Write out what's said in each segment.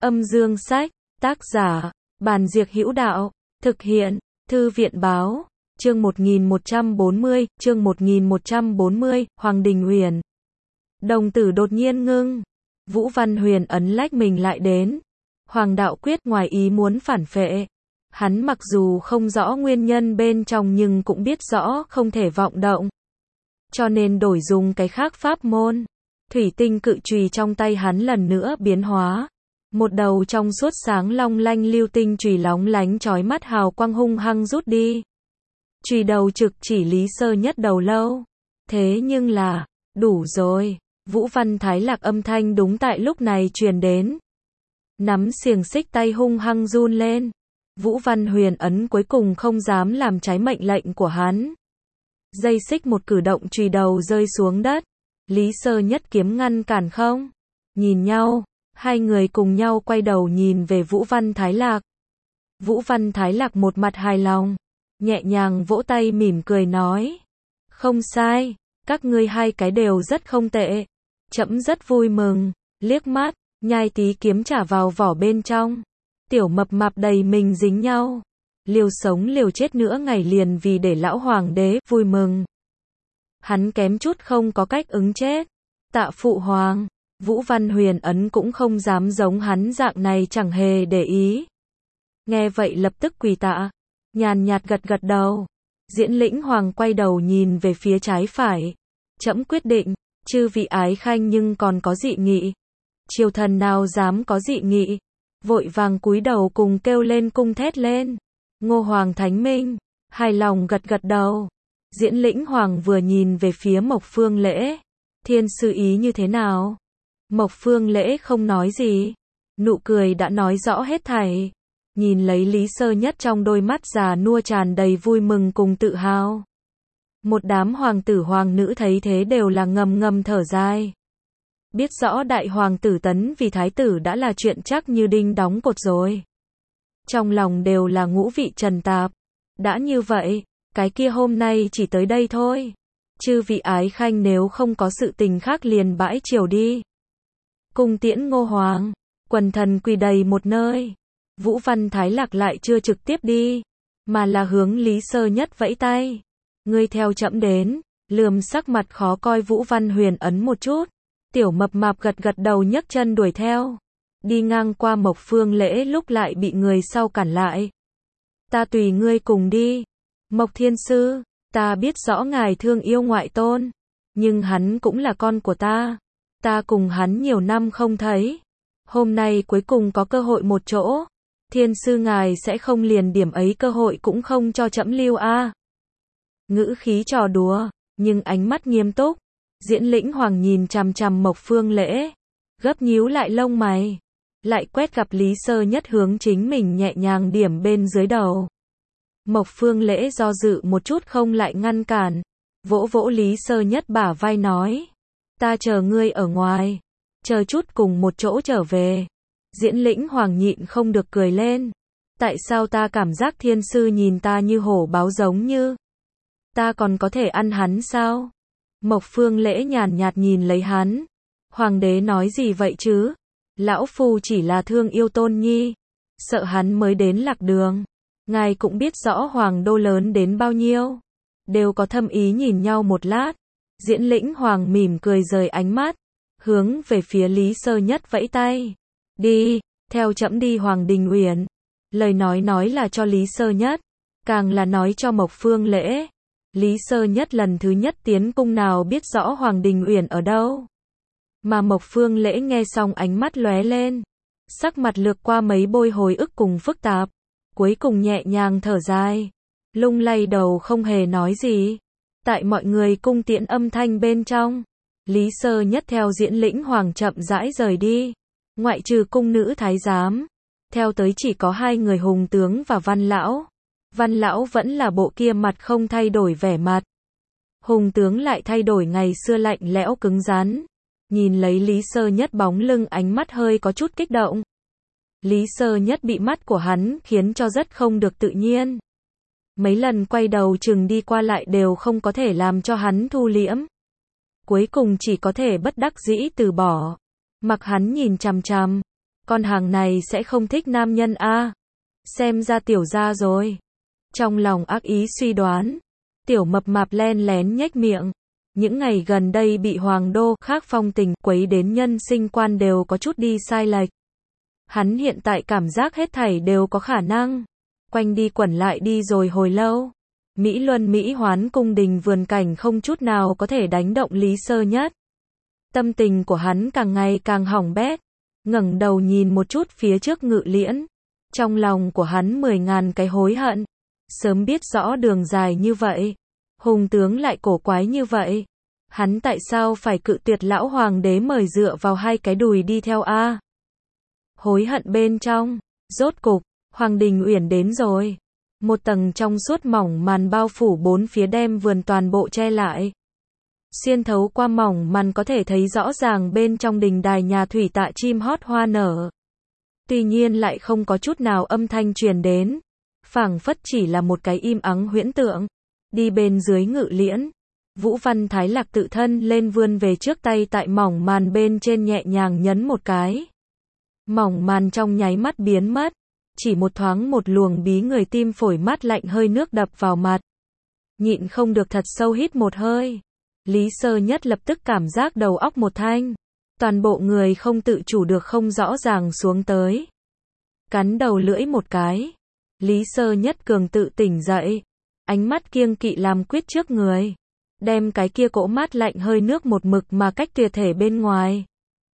Âm dương sách, tác giả, Bàn Diệc Hữu Đạo, thực hiện, Thư viện báo, chương 1140, Hoàng Đình Uyển. Đồng tử đột nhiên ngưng, Vũ Văn Huyền ấn lách mình lại đến. Hoàng đạo quyết ngoài ý muốn phản phệ. Hắn mặc dù không rõ nguyên nhân bên trong nhưng cũng biết rõ không thể vọng động. Cho nên đổi dùng cái khác pháp môn. Thủy tinh cự chùy trong tay hắn lần nữa biến hóa. Một đầu trong suốt sáng long lanh lưu tinh chùy lóng lánh chói mắt hào quang hung hăng rút đi. Chùy đầu trực chỉ Lý Sơ Nhất đầu lâu. Thế nhưng là, đủ rồi. Vũ Văn Thái Lạc âm thanh đúng tại lúc này truyền đến. Nắm xiềng xích tay hung hăng run lên. Vũ Văn Huyền ấn cuối cùng không dám làm trái mệnh lệnh của hắn. Dây xích một cử động chùy đầu rơi xuống đất. Lý Sơ Nhất kiếm ngăn cản không? Nhìn nhau, hai người cùng nhau quay đầu nhìn về Vũ Văn Thái Lạc. Vũ Văn Thái Lạc một mặt hài lòng, nhẹ nhàng vỗ tay mỉm cười nói. Không sai, các ngươi hai cái đều rất không tệ. Trẫm rất vui mừng, liếc mắt, nhai tí kiếm trả vào vỏ bên trong. Tiểu mập mạp đầy mình dính nhau. Liều sống liều chết nữa ngày liền vì để lão hoàng đế vui mừng. Hắn kém chút không có cách ứng chết. Tạ phụ hoàng, Vũ Văn Huyền ấn cũng không dám giống hắn dạng này chẳng hề để ý. Nghe vậy lập tức quỳ tạ, nhàn nhạt gật gật đầu. Diễn Lĩnh Hoàng quay đầu nhìn về phía trái phải. Trẫm quyết định, chư vị ái khanh nhưng còn có dị nghị. Triều thần nào dám có dị nghị, vội vàng cúi đầu cùng kêu lên cung thét lên. Ngô Hoàng Thánh Minh, hài lòng gật gật đầu. Diễn Lĩnh Hoàng vừa nhìn về phía Mộc Phương Lễ. Thiên sư ý như thế nào? Mộc Phương Lễ không nói gì. Nụ cười đã nói rõ hết thảy. Nhìn lấy Lý Sơ Nhất trong đôi mắt già nua tràn đầy vui mừng cùng tự hào. Một đám hoàng tử hoàng nữ thấy thế đều là ngầm ngầm thở dài. Biết rõ đại hoàng tử tấn vì thái tử đã là chuyện chắc như đinh đóng cột rồi. Trong lòng đều là ngũ vị trần tạp. Đã như vậy, cái kia hôm nay chỉ tới đây thôi. Chư vị ái khanh nếu không có sự tình khác liền bãi triều đi. Cung tiễn Ngô Hoàng, quần thần quỳ đầy một nơi. Vũ Văn Thái Lạc lại chưa trực tiếp đi, mà là hướng Lý Sơ Nhất vẫy tay. Ngươi theo trẫm đến. Lườm sắc mặt khó coi Vũ Văn Huyền ấn một chút. Tiểu mập mạp gật gật đầu nhấc chân đuổi theo. Đi ngang qua Mộc Phương Lễ lúc lại bị người sau cản lại. Ta tùy ngươi cùng đi. Mộc Thiên Sư, ta biết rõ ngài thương yêu ngoại tôn, nhưng hắn cũng là con của ta. Ta cùng hắn nhiều năm không thấy. Hôm nay cuối cùng có cơ hội một chỗ. Thiên sư ngài sẽ không liền điểm ấy cơ hội cũng không cho trẫm lưu a? Ngữ khí trò đùa, nhưng ánh mắt nghiêm túc. Diễn Lĩnh Hoàng nhìn chằm chằm Mộc Phương Lễ, gấp nhíu lại lông mày, lại quét gặp Lý Sơ Nhất hướng chính mình nhẹ nhàng điểm bên dưới đầu. Mộc Phương Lễ do dự một chút không lại ngăn cản, vỗ vỗ Lý Sơ Nhất bả vai nói. Ta chờ ngươi ở ngoài, chờ chút cùng một chỗ trở về. Diễn Lĩnh Hoàng nhịn không được cười lên. Tại sao ta cảm giác thiên sư nhìn ta như hổ báo giống như? Ta còn có thể ăn hắn sao? Mộc Phương Lễ nhàn nhạt nhìn lấy hắn. Hoàng đế nói gì vậy chứ? Lão phu chỉ là thương yêu tôn nhi, sợ hắn mới đến lạc đường. Ngài cũng biết rõ hoàng đô lớn đến bao nhiêu. Đều có thâm ý nhìn nhau một lát. Diễn Lĩnh Hoàng mỉm cười rời ánh mắt, hướng về phía Lý Sơ Nhất vẫy tay. Đi, theo trẫm đi Hoàng Đình Uyển. Lời nói là cho Lý Sơ Nhất, càng là nói cho Mộc Phương Lễ. Lý Sơ Nhất lần thứ nhất tiến cung nào biết rõ Hoàng Đình Uyển ở đâu. Mà Mộc Phương Lễ nghe xong ánh mắt lóe lên. Sắc mặt lược qua mấy bôi hồi ức cùng phức tạp. Cuối cùng nhẹ nhàng thở dài. Lung lay đầu không hề nói gì. Tại mọi người cung tiễn âm thanh bên trong. Lý Sơ Nhất theo Diễn Lĩnh Hoàng chậm rãi rời đi. Ngoại trừ cung nữ thái giám. Theo tới chỉ có hai người Hùng Tướng và Văn Lão. Văn Lão vẫn là bộ kia mặt không thay đổi vẻ mặt. Hùng Tướng lại thay đổi ngày xưa lạnh lẽo cứng rắn. Nhìn lấy Lý Sơ Nhất bóng lưng ánh mắt hơi có chút kích động. Lý Sơ Nhất bị mắt của hắn khiến cho rất không được tự nhiên. Mấy lần quay đầu chừng đi qua lại đều không có thể làm cho hắn thu liễm. Cuối cùng chỉ có thể bất đắc dĩ từ bỏ. Mặc hắn nhìn chằm chằm. con hàng này sẽ không thích nam nhân a. Xem ra tiểu gia rồi. Trong lòng ác ý suy đoán, tiểu mập mạp len lén nhếch miệng. Những ngày gần đây bị hoàng đô khác phong tình quấy đến nhân sinh quan đều có chút đi sai lệch. Hắn hiện tại cảm giác hết thảy đều có khả năng. Quanh đi quẩn lại đi rồi hồi lâu. Mỹ Luân Mỹ Hoán cung đình vườn cảnh không chút nào có thể đánh động Lý Sơ Nhất. Tâm tình của hắn càng ngày càng hỏng bét. Ngẩng đầu nhìn một chút phía trước Ngự Liễn. Trong lòng của hắn 10.000 cái hối hận. Sớm biết rõ đường dài như vậy. Hùng tướng lại cổ quái như vậy. Hắn tại sao phải cự tuyệt lão hoàng đế mời dựa vào hai cái đùi đi theo a? Hối hận bên trong. Rốt cục, Hoàng Đình Uyển đến rồi. Một tầng trong suốt mỏng màn bao phủ bốn phía đem vườn toàn bộ che lại. Xuyên thấu qua mỏng màn có thể thấy rõ ràng bên trong đình đài nhà thủy tạ chim hót hoa nở. Tuy nhiên lại không có chút nào âm thanh truyền đến. Phảng phất chỉ là một cái im ắng huyễn tượng. Đi bên dưới Ngự Liễn. Vũ Văn Thái Lạc tự thân lên vươn về trước tay tại mỏng màn bên trên nhẹ nhàng nhấn một cái. Mỏng màn trong nháy mắt biến mất. Chỉ một thoáng một luồng bí người tim phổi mát lạnh hơi nước đập vào mặt. Nhịn không được thật sâu hít một hơi. Lý Sơ Nhất lập tức cảm giác đầu óc một thanh. Toàn bộ người không tự chủ được không rõ ràng xuống tới. Cắn đầu lưỡi một cái. Lý Sơ Nhất cường tự tỉnh dậy. Ánh mắt kiêng kỵ làm quyết trước người. Đem cái kia cỗ mát lạnh hơi nước một mực mà cách tuyệt thể bên ngoài.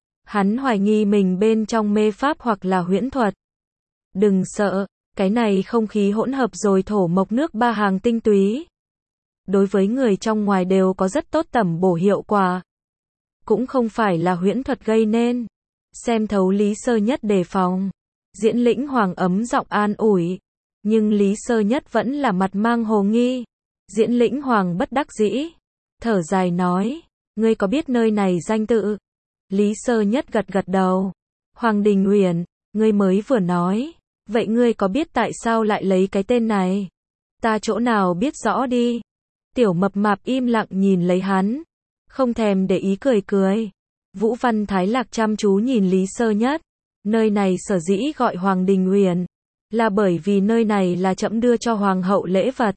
Hắn hoài nghi mình bên trong mê pháp hoặc là huyễn thuật. Đừng sợ, cái này không khí hỗn hợp rồi thổ mộc nước ba hàng tinh túy. Đối với người trong ngoài đều có rất tốt tẩm bổ hiệu quả. Cũng không phải là huyễn thuật gây nên. Xem thấu Lý Sơ Nhất đề phòng. Diễn Lĩnh Hoàng ấm giọng an ủi. Nhưng Lý Sơ Nhất vẫn là mặt mang hồ nghi. Diễn Lĩnh Hoàng bất đắc dĩ. Thở dài nói, ngươi có biết nơi này danh tự? Lý Sơ Nhất gật gật đầu. Hoàng Đình Uyển, ngươi mới vừa nói. Vậy ngươi có biết tại sao lại lấy cái tên này? Ta chỗ nào biết rõ đi. Tiểu mập mạp im lặng nhìn lấy hắn. Không thèm để ý cười cười. Vũ Văn Thái Lạc chăm chú nhìn Lý Sơ Nhất. Nơi này sở dĩ gọi Hoàng Đình Uyển. Là bởi vì nơi này là trẫm đưa cho Hoàng hậu lễ vật.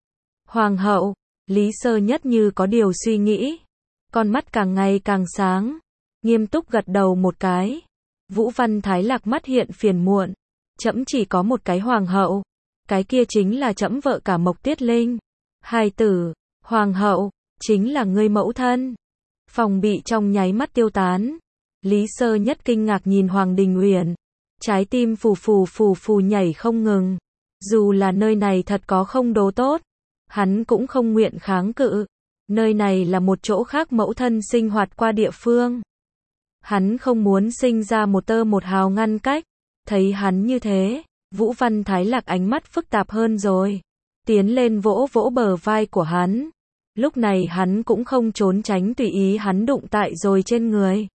Hoàng hậu, Lý Sơ Nhất như có điều suy nghĩ. Con mắt càng ngày càng sáng. Nghiêm túc gật đầu một cái. Vũ Văn Thái Lạc mắt hiện phiền muộn. Trẫm chỉ có một cái hoàng hậu. Cái kia chính là trẫm vợ cả Mộc Tiết Linh. Hài tử, hoàng hậu, chính là ngươi mẫu thân. Phòng bị trong nháy mắt tiêu tán. Lý Sơ Nhất kinh ngạc nhìn Hoàng Đình Uyển. Trái tim phù phù nhảy không ngừng. Dù là nơi này thật có không đồ tốt. Hắn cũng không nguyện kháng cự. Nơi này là một chỗ khác mẫu thân sinh hoạt qua địa phương. Hắn không muốn sinh ra một tơ một hào ngăn cách. Thấy hắn như thế, Vũ Văn Thái Lạc ánh mắt phức tạp hơn rồi. Tiến lên vỗ vỗ bờ vai của hắn. Lúc này hắn cũng không trốn tránh tùy ý hắn đụng tại rồi trên người.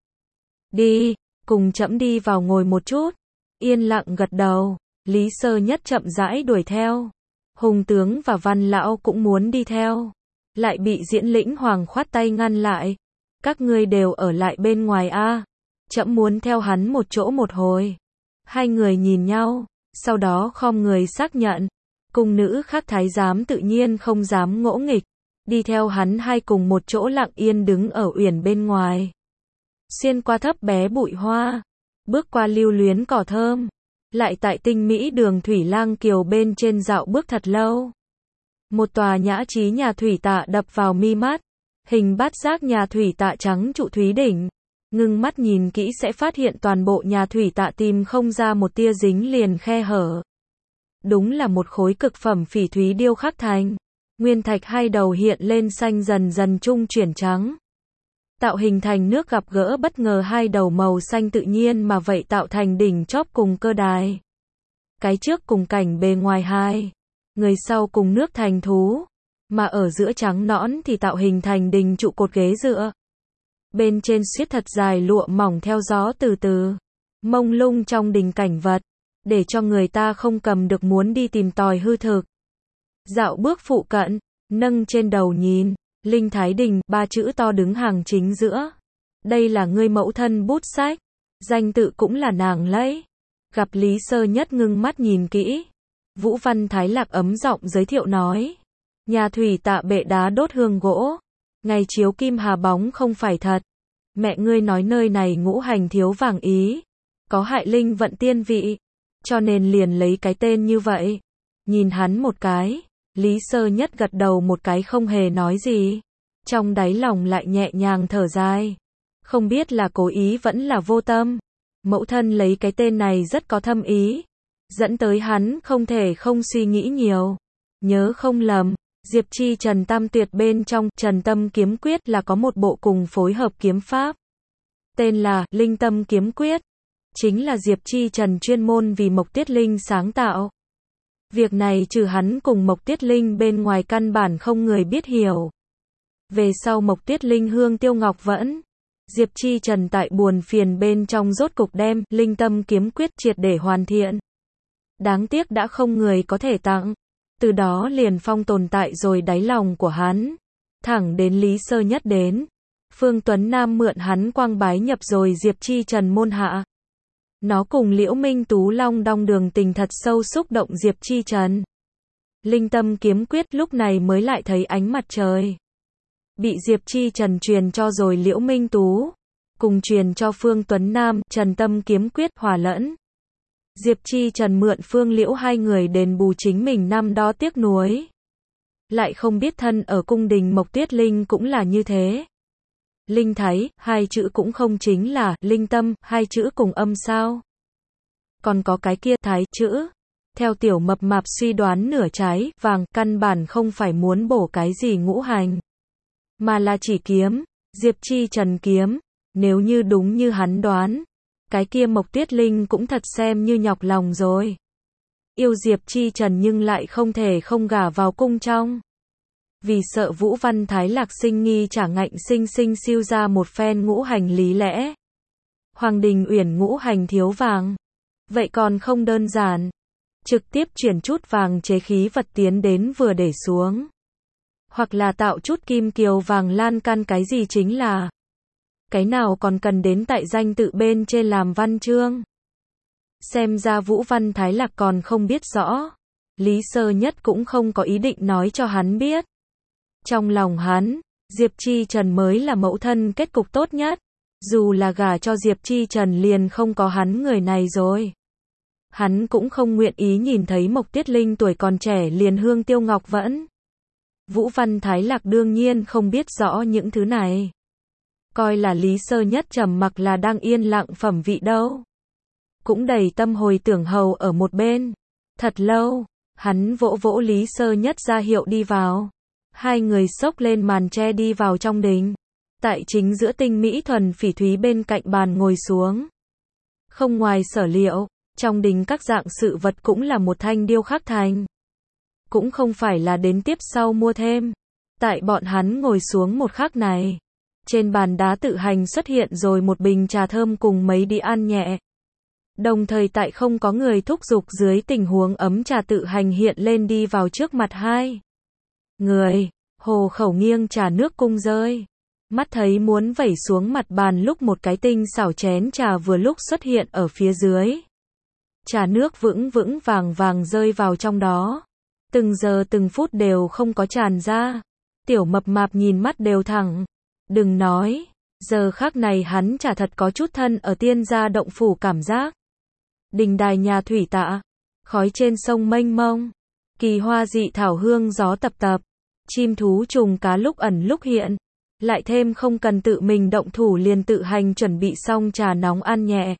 Đi, cùng trẫm đi vào ngồi một chút. Yên lặng gật đầu, Lý Sơ Nhất chậm rãi đuổi theo. Hùng tướng và Văn Lão cũng muốn đi theo. Lại bị Diễn Lĩnh Hoàng khoát tay ngăn lại. Các ngươi đều ở lại bên ngoài a. Trẫm muốn theo hắn một chỗ một hồi. Hai người nhìn nhau, sau đó khom người xác nhận. Cung nữ khác thái giám tự nhiên không dám ngỗ nghịch. Đi theo hắn hai cùng một chỗ lặng yên đứng ở uyển bên ngoài. Xuyên qua thấp bé bụi hoa. Bước qua lưu luyến cỏ thơm. Lại tại tinh mỹ đường thủy lang kiều bên trên dạo bước thật lâu. Một tòa nhã trí nhà thủy tạ đập vào mi mắt. Hình bát giác nhà thủy tạ trắng trụ thúy đỉnh. Ngưng mắt nhìn kỹ sẽ phát hiện toàn bộ nhà thủy tạ tìm không ra một tia dính liền khe hở. Đúng là một khối cực phẩm phỉ thúy điêu khắc thành. Nguyên thạch hai đầu hiện lên xanh dần dần trung chuyển trắng. Tạo hình thành nước gặp gỡ bất ngờ hai đầu màu xanh tự nhiên mà vậy tạo thành đỉnh chóp cùng cơ đài. Cái trước cùng cảnh bề ngoài hai. Người sau cùng nước thành thú. Mà ở giữa trắng nõn thì tạo hình thành đình trụ cột ghế dựa. Bên trên xiết thật dài lụa mỏng theo gió từ từ. Mông lung trong đình cảnh vật. Để cho người ta không cầm được muốn đi tìm tòi hư thực. Dạo bước phụ cận, nâng trên đầu nhìn. Linh Thái Đình, ba chữ to đứng hàng chính giữa. Đây là ngươi mẫu thân bút sách. danh tự cũng là nàng lấy. Gặp Lý Sơ Nhất ngưng mắt nhìn kỹ. Vũ Văn Thái Lạc ấm giọng giới thiệu nói. Nhà thủy tạ bệ đá đốt hương gỗ. Ngày chiếu kim hà bóng không phải thật. Mẹ ngươi nói nơi này ngũ hành thiếu vàng ý. Có hại linh vận tiên vị. Cho nên liền lấy cái tên như vậy. Nhìn hắn một cái. Lý Sơ Nhất gật đầu một cái không hề nói gì. Trong đáy lòng lại nhẹ nhàng thở dài. Không biết là cố ý vẫn là vô tâm. Mẫu thân lấy cái tên này rất có thâm ý. Dẫn tới hắn không thể không suy nghĩ nhiều. Nhớ không lầm, Diệp Chi Trần Tam Tuyệt bên trong Trần Tâm Kiếm Quyết là có một bộ cùng phối hợp kiếm pháp. Tên là Linh Tâm Kiếm Quyết. Chính là Diệp Chi Trần chuyên môn vì Mộc Tiết Linh sáng tạo. Việc này trừ hắn cùng Mộc Tiết Linh bên ngoài căn bản không người biết hiểu. Về sau Mộc Tiết Linh hương tiêu ngọc vẫn. Diệp Chi Trần tại buồn phiền bên trong rốt cục đem Linh Tâm Kiếm Quyết triệt để hoàn thiện. Đáng tiếc đã không người có thể tặng. Từ đó liền phong tồn tại rồi đáy lòng của hắn. Thẳng đến Lý Sơ Nhất đến. Phương Tuấn Nam mượn hắn quang bái nhập rồi Diệp Chi Trần môn hạ. Nó cùng Liễu Minh Tú long đong đường tình thật sâu xúc động Diệp Chi Trần. Linh Tâm Kiếm Quyết lúc này mới lại thấy ánh mặt trời. Bị Diệp Chi Trần truyền cho rồi Liễu Minh Tú. Cùng truyền cho Phương Tuấn Nam, Trần Tâm Kiếm Quyết hòa lẫn. Diệp Chi Trần mượn Phương Liễu hai người đền bù chính mình năm đó tiếc nuối. Lại không biết thân ở cung đình Mộc Tiết Linh cũng là như thế. Linh Thái, hai chữ cũng không chính là Linh Tâm, hai chữ cùng âm sao. Còn có cái kia Thái chữ. Theo tiểu mập mạp suy đoán nửa trái, vàng, căn bản không phải muốn bổ cái gì ngũ hành. Mà là chỉ kiếm, Diệp Chi Trần kiếm. Nếu như đúng như hắn đoán. Cái kia Mộc Tiết Linh cũng thật xem như nhọc lòng rồi. Yêu Diệp Chi Trần nhưng lại không thể không gả vào cung trong. Vì sợ Vũ Văn Thái Lạc sinh nghi trả ngạnh sinh sinh siêu ra một phen ngũ hành lý lẽ. Hoàng Đình Uyển ngũ hành thiếu vàng. Vậy còn không đơn giản. Trực tiếp chuyển chút vàng chế khí vật tiến đến vừa để xuống. Hoặc là tạo chút kim kiều vàng lan can cái gì chính là. Cái nào còn cần đến tại danh tự bên trên làm văn chương. Xem ra Vũ Văn Thái Lạc còn không biết rõ. Lý Sơ Nhất cũng không có ý định nói cho hắn biết. Trong lòng hắn, Diệp Chi Trần mới là mẫu thân kết cục tốt nhất. Dù là gả cho Diệp Chi Trần liền không có hắn người này rồi. Hắn cũng không nguyện ý nhìn thấy Mộc Tiết Linh tuổi còn trẻ liền hương tiêu ngọc vẫn. Vũ Văn Thái Lạc đương nhiên không biết rõ những thứ này. Coi là Lý Sơ Nhất trầm mặc là đang yên lặng phẩm vị đâu. Cũng đầy tâm hồi tưởng hầu ở một bên. Thật lâu, hắn vỗ vỗ Lý Sơ Nhất ra hiệu đi vào. Hai người xốc lên màn tre đi vào trong đình. Tại chính giữa tinh mỹ thuần phỉ thúy bên cạnh bàn ngồi xuống. Không ngoài sở liệu, trong đình các dạng sự vật cũng là một thanh điêu khắc thành. Cũng không phải là đến tiếp sau mua thêm. Tại bọn hắn ngồi xuống một khắc này. Trên bàn đá tự hành xuất hiện rồi một bình trà thơm cùng mấy đĩa ăn nhẹ. Đồng thời tại không có người thúc giục dưới tình huống ấm trà tự hành hiện lên đi vào trước mặt hai người. Hồ khẩu nghiêng trà nước cung rơi. Mắt thấy muốn vẩy xuống mặt bàn lúc một cái tinh xảo chén trà vừa lúc xuất hiện ở phía dưới. Trà nước vững vững vàng vàng rơi vào trong đó. Từng giờ từng phút đều không có tràn ra. Tiểu mập mạp nhìn mắt đều thẳng. Đừng nói, giờ khắc này hắn chả thật có chút thân ở tiên gia động phủ cảm giác. Đình đài nhà thủy tạ, khói trên sông mênh mông, kỳ hoa dị thảo hương gió tập tập, chim thú trùng cá lúc ẩn lúc hiện, lại thêm không cần tự mình động thủ liền tự hành chuẩn bị xong trà nóng ăn nhẹ.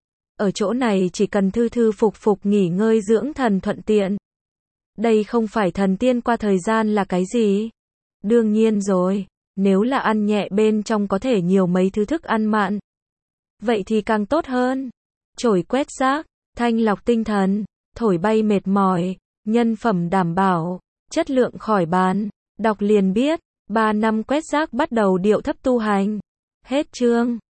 Ở chỗ này chỉ cần thư thư phục phục nghỉ ngơi dưỡng thần thuận tiện. Đây không phải thần tiên qua thời gian là cái gì? Đương nhiên rồi. Nếu là ăn nhẹ bên trong có thể nhiều mấy thứ thức ăn mặn. Vậy thì càng tốt hơn. Chổi quét rác, thanh lọc tinh thần, thổi bay mệt mỏi, nhân phẩm đảm bảo, chất lượng khỏi bàn. Đọc liền biết, 3 năm quét rác bắt đầu điệu thấp tu hành. Hết chương.